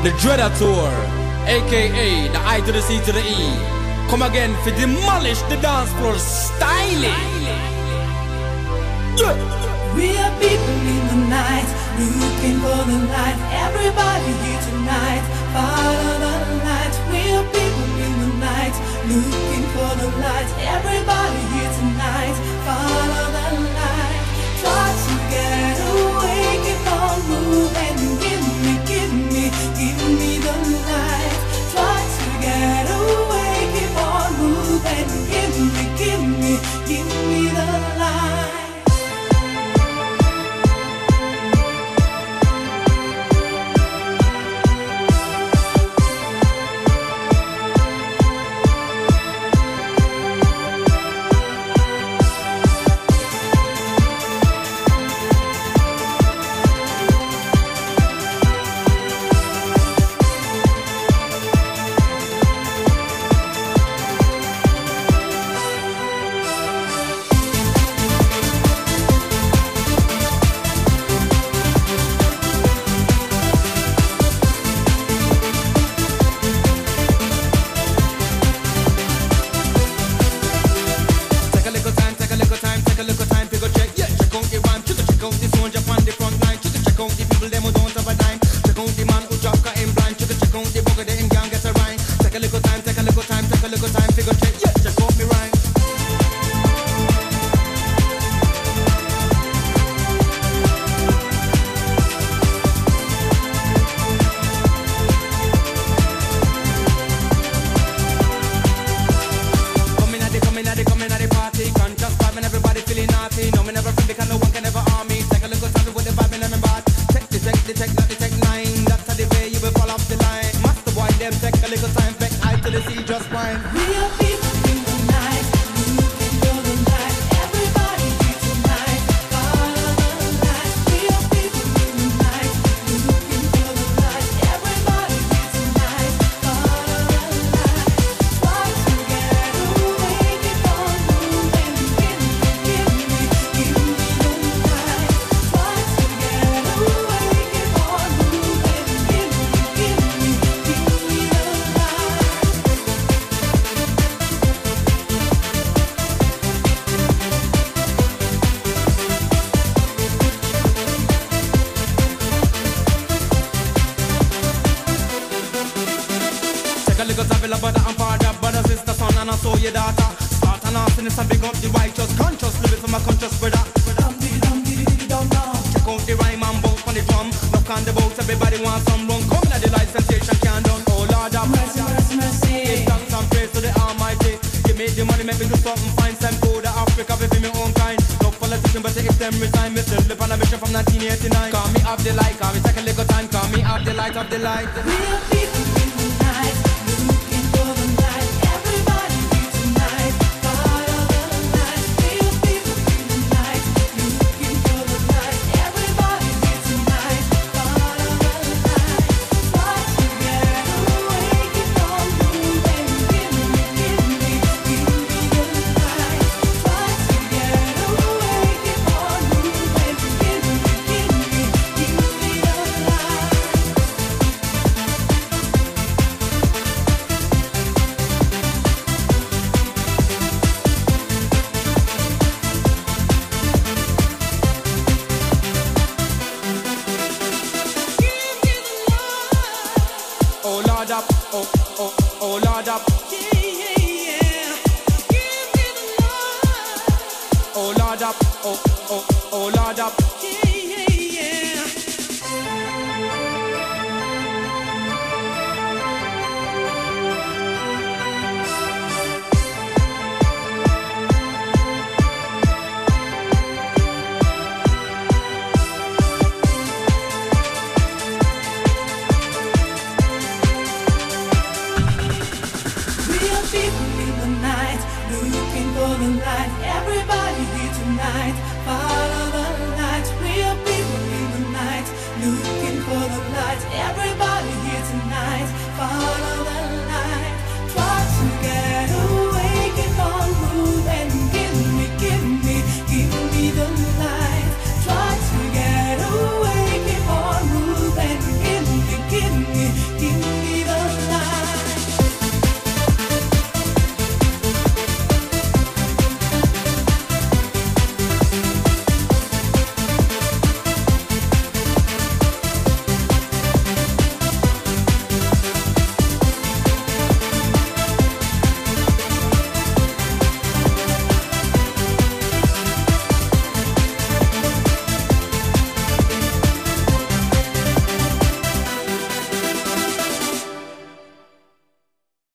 The Dreader Tour, aka the I to the C to the E. Come again for demolish the dance floor styling. Yeah. We are people in the night, looking for the light. Everybody here tonight, follow the light. We are people in the night, looking for the light. Everybody here tonight, follow the light. Try to get away, keep on moving. Give me the light. Try to get away, keep on moving. Give me the light. Oh Lord up.